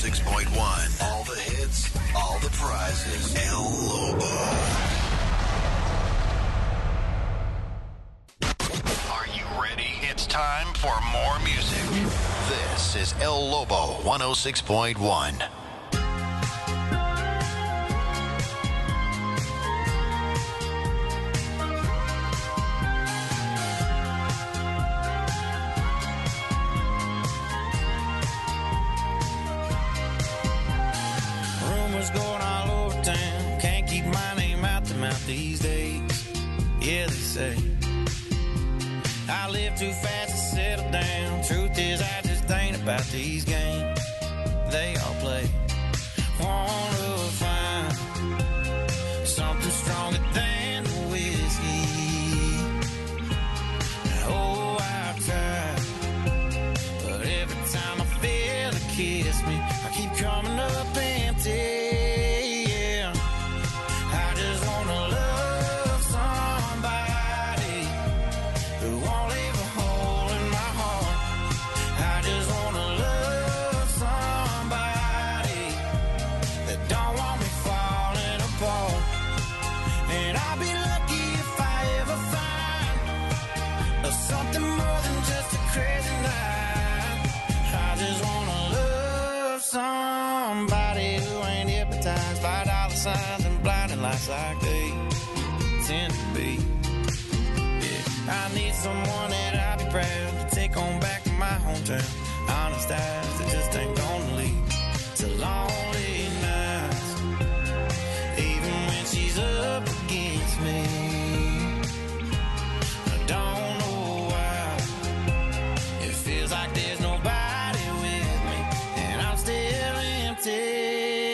106.1. All the hits, all the prizes. El Lobo. Are you ready? It's time for more music. This is El Lobo 106.1. Going all over town, can't keep my name out the mouth these days. Yeah, they say I live too fast to settle down. Truth is, I just ain't about these games they all play. Wanna find something stronger than the whiskey. Oh, I've tried, but every time I feel it kiss me, I keep coming up empty. Like they tend to be. Yeah, I need someone that I'll be proud to take on back to my hometown. Honest eyes that just ain't gonna leave to lonely nights, even when she's up against me. I don't know why it feels like there's nobody with me, and I'm still empty.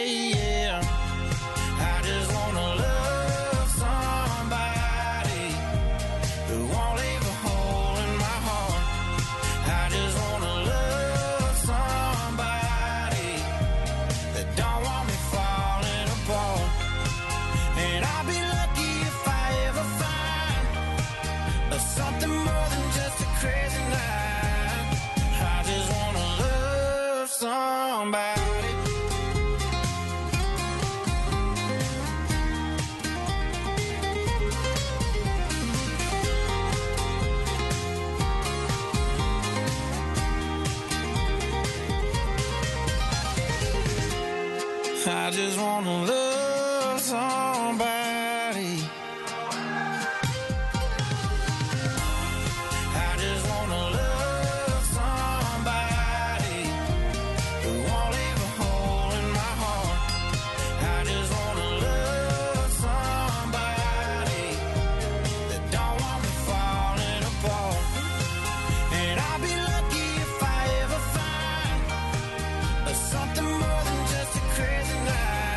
I just wanna love somebody. I just wanna love somebody who won't leave a hole in my heart. I just wanna love somebody that don't want me falling apart. And I'll be lucky if I ever find something more than just a crazy night.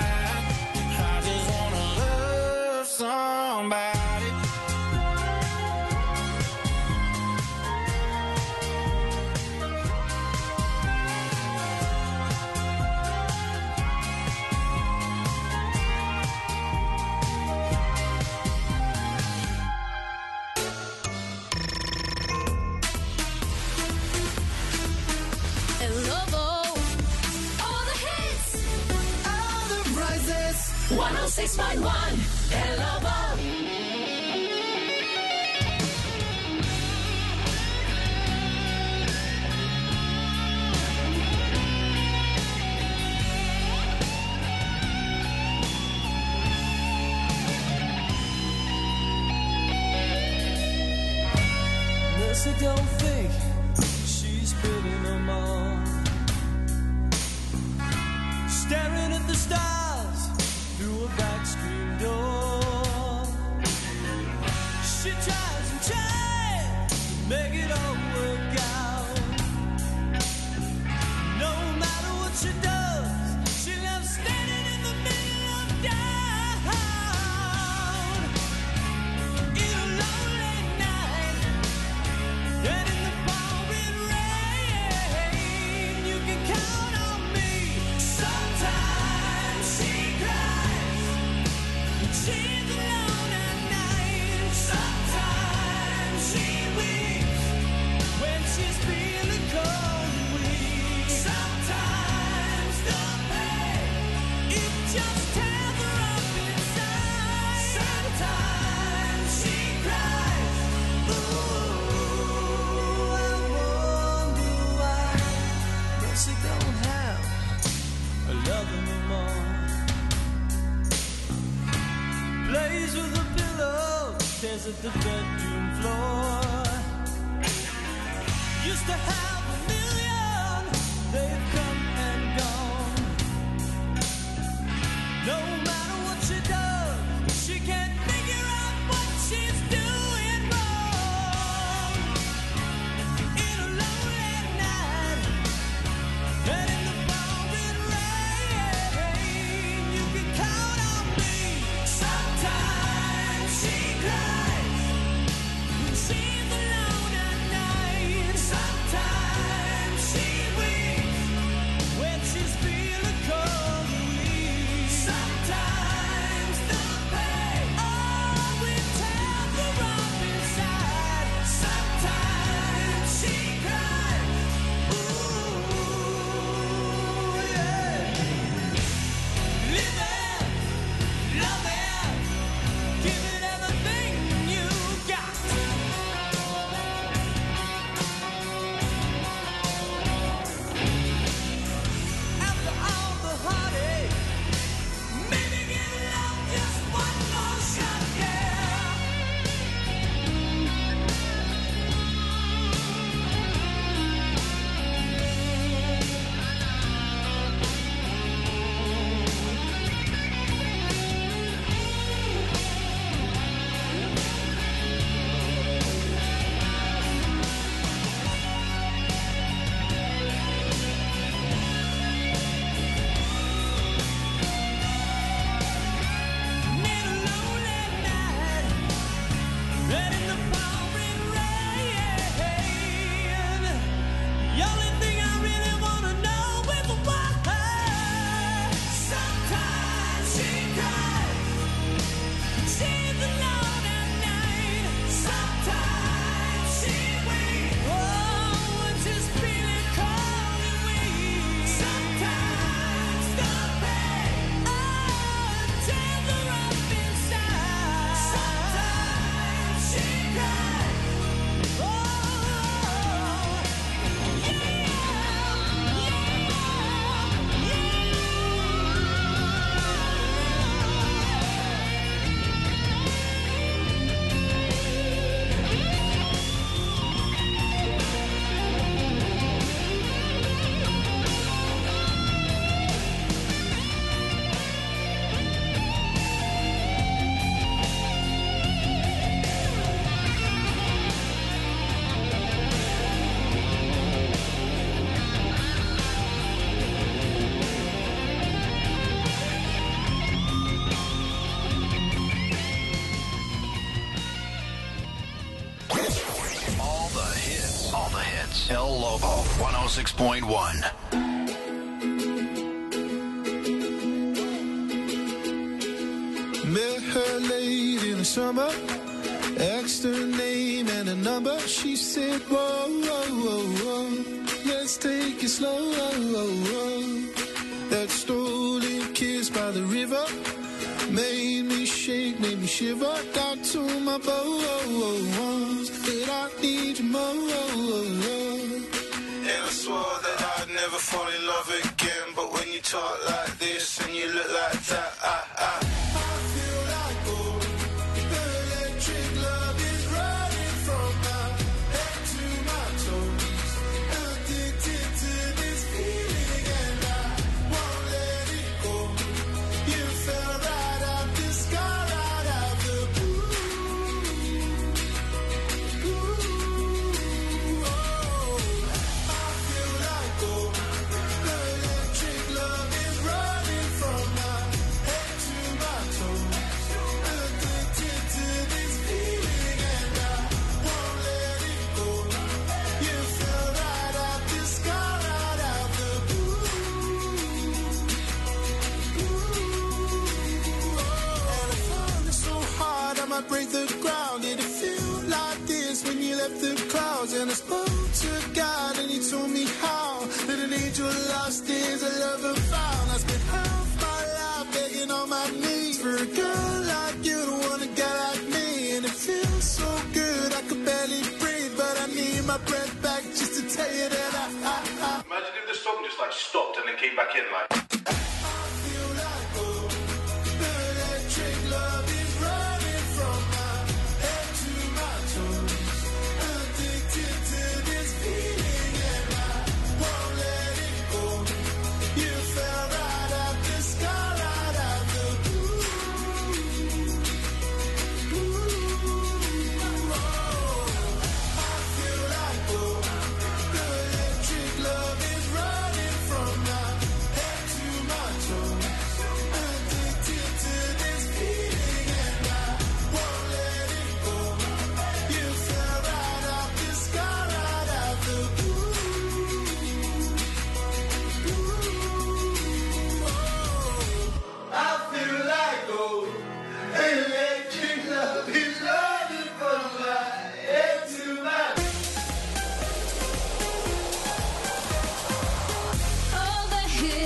Somebody. El Lobo. All the hits. All the prizes. 106.1. El Lobo. Mercy don't think she's spilling them all. Staring at the stars through a back screen door. She tries and tries to make it all work out. No matter what she does, she loves standing in the middle of town. In a lonely night, and to the pillow, tears at the bedroom floor. Used to have a million, they've come and gone. No matter what she does, she can't figure out what she's doing wrong. In a lonely night, and in the pouring rain, you can count on me. Sometimes she cries when she's alone at night. Sometimes she weeps when she's feeling cold and weak. Sometimes the pain, oh, it tears her up inside. Sometimes she cries, ooh, yeah. Living, loving, give it everything you got. After all the heartache, maybe give love just one more shot, yeah. Need a lonely night, and in the pouring rain. The only thing I really wanna know is why. Sometimes she cries, she's alone at night. Sometimes she weeps, oh, when she's feeling cold and weak. Sometimes the pain, oh, tears her up inside. Sometimes she cries, oh, All the hits. All the hits. El Lobo 106.1. Met her late in the summer, asked her name and a number. She said, whoa, whoa, whoa, whoa, let's take it slow. That stolen kiss by the river made me shake, made me shiver. Down to my bones that I need you more. And I swore that I'd never fall in love again. But when you talk like this and you look like that, I feel like gold. The electric love is running from my head to my toes. Addicted to this feeling and I won't let it go. You fell right out the sky, right out the blue. Oh, I feel like gold. The electric love is running from my head to my toes. Addicted to this feeling and I won't let it go. You fell right out the sky, right out the blue. And I found it so hard I might break the ground. Did it feel like this when you left the clouds? And I spoke to God and he told me how that an angel lost is a lover found. I spent half my life begging on my knees for a girl like you to want a guy like me. And it feels so good I could barely breathe, but I need my breath back just to tell you that I Imagine if the song just like stopped and then came back in like. feel like gold. The electric love is running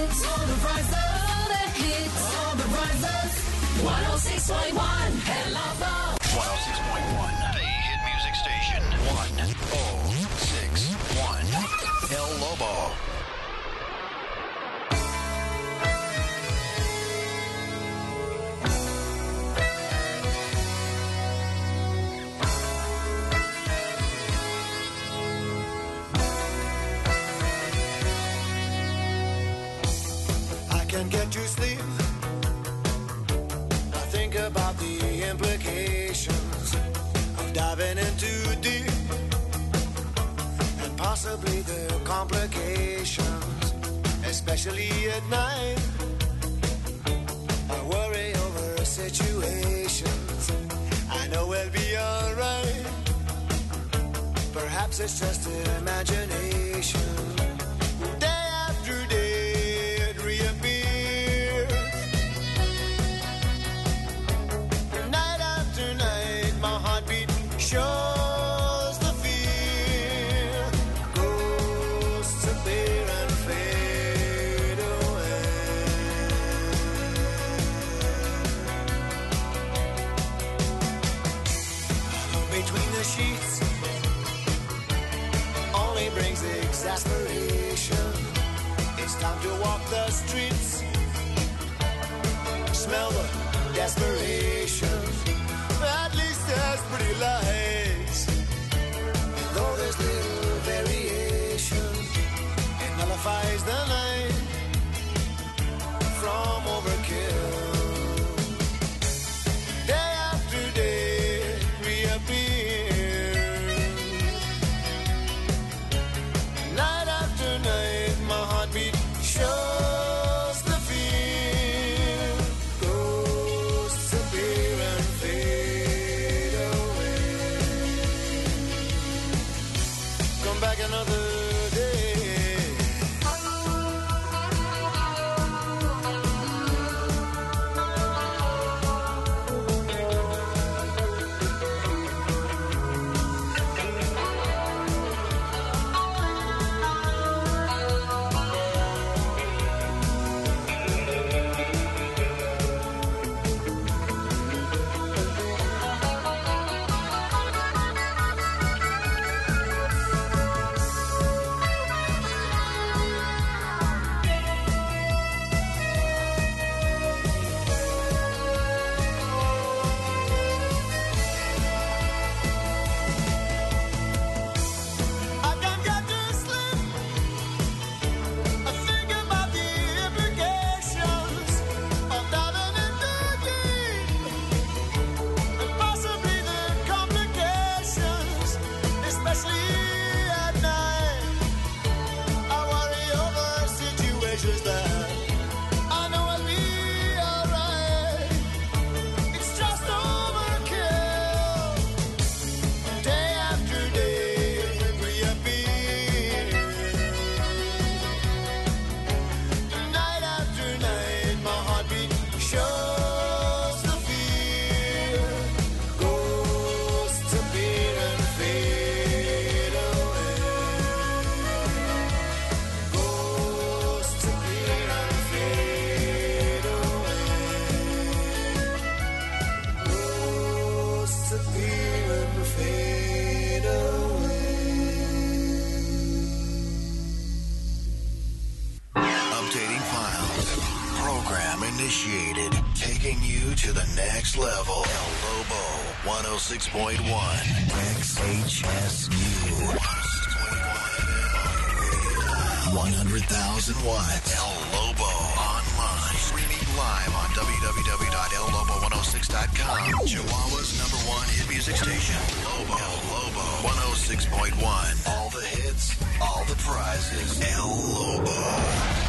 hits. All the rises. All the hits. All the rises. 106.1 Hello. 106.1. The hit music station. 1061. El Lobo. Can't get to sleep. I think about the implications of diving in too deep, and possibly the complications, especially at night. I worry over situations. I know we'll be alright. Perhaps it's just imagination. Day after day it reappears. Night after night my heartbeat shows the fear. Ghosts appear and fade away. Alone between the sheets only brings exasperation. It's time to walk the streets, smell the desperation. At least there's pretty lights, and though there's little variation, it nullifies the night from overkill. Day after day it reappears. Night after night my heartbeat shows the fear. Ghosts appear and fade away. Come back another day. I can't get to sleep. I think about the implications of diving in too deep, and possibly the complications, especially at night. I worry over situations that I know will be alright. It's just overkill. Day after day it reappears. Night after night my heartbeat shows the fear. Ghosts appear and fade away. Ghosts appear and fade away. Ghosts appear and fade away. Updating files. Program initiated. Taking you to the next level. El Lobo 106.1. XHSU. 100,000 watts. El Lobo online. Streaming live on www.ellobo106.com. Chihuahua's #1 hit music station. Lobo. El Lobo 106.1. All the hits, all the prizes. El Lobo.